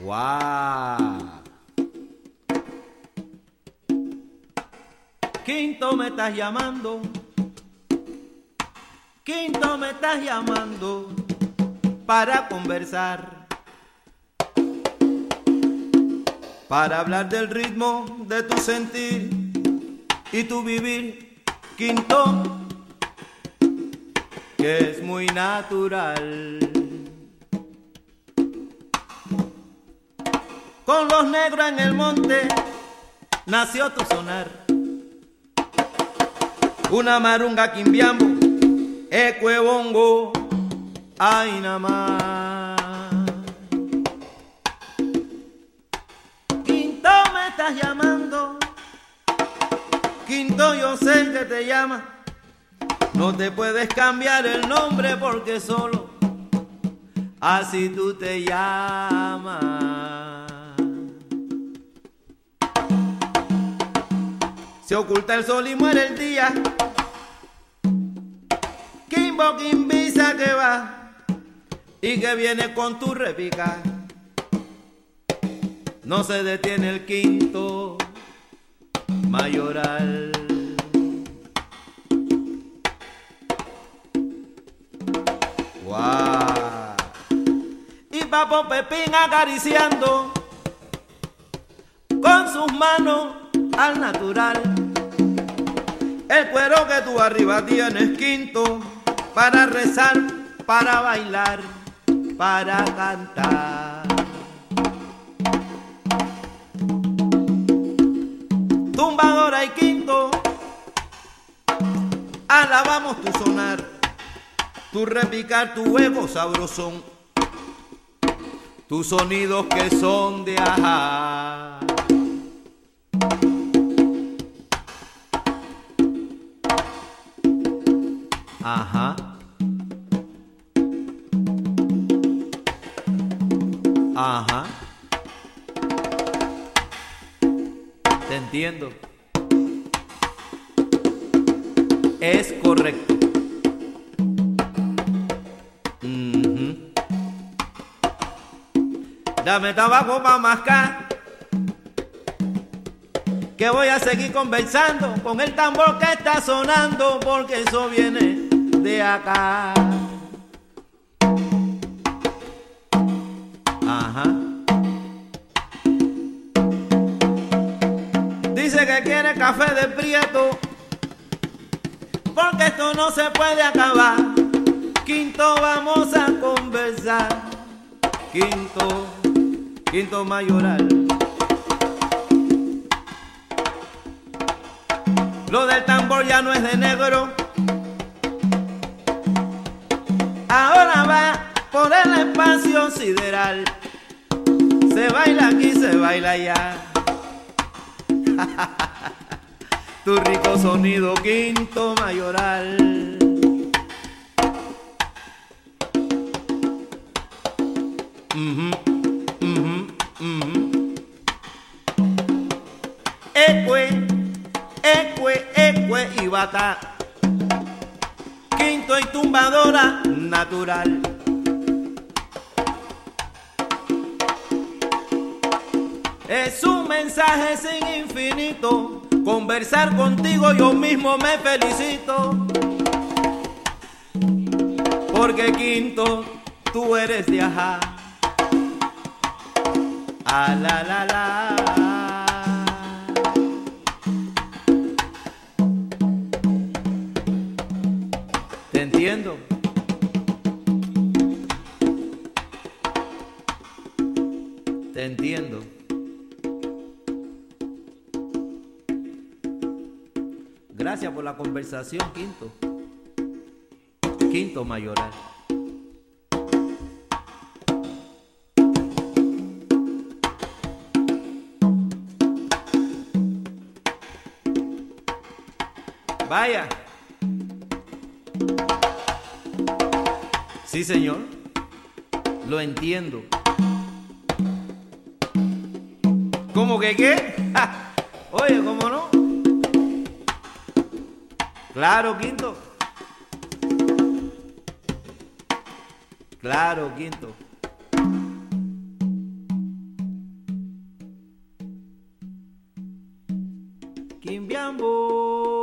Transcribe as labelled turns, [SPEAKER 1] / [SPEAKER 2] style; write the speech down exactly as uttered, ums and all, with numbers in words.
[SPEAKER 1] ¡Guau! Quinto, me estás llamando. Quinto, me estás llamando para conversar, para hablar del ritmo de tu sentir y tu vivir. Quinto, que es muy natural. Con los negros en el monte nació tu sonar, una marunga quimbiambo, ecuebongo, ay nada más. Quinto, me estás llamando. Quinto, yo sé que te llama. No te puedes cambiar el nombre porque solo así tú te llamas. Se oculta el sol y muere el día. Quimbo, quimbisa que va y que viene con tu repica. No se detiene el quinto mayoral. Guau. Y Papo Pepín acariciando con sus manos al natural el cuero que tú arriba tienes, quinto, para rezar, para bailar, para cantar. Tumbadora y quinto, alabamos tu sonar, tu repicar, tu huevo sabrosón, tus sonidos que son de ajá. Ajá. Ajá. Te entiendo. Es correcto. Uh-huh. Dame tabaco para mascar, que voy a seguir conversando con el tambor que está sonando, porque eso viene de acá. Ajá. Dice que quiere café de prieto, porque esto no se puede acabar. Quinto, vamos a conversar. Quinto, quinto mayoral. Lo del tambor ya no es de negro, ahora va por el espacio sideral. Se baila aquí, se baila allá. Tu rico sonido, quinto mayoral. Uh-huh, uh-huh, uh-huh. Ecue, ecue, ecue y bata. Quinto y tumbadora natural. Es un mensaje sin infinito. Conversar contigo yo mismo me felicito, porque quinto, tú eres de ajá. Ah, la, la, la. Te entiendo. Te entiendo. Gracias por la conversación, quinto. Quinto mayoral. Vaya. Sí, señor. Lo entiendo. ¿Cómo que qué? Oye, ¿cómo no? Claro, quinto. Claro, quinto. Quimbiambo.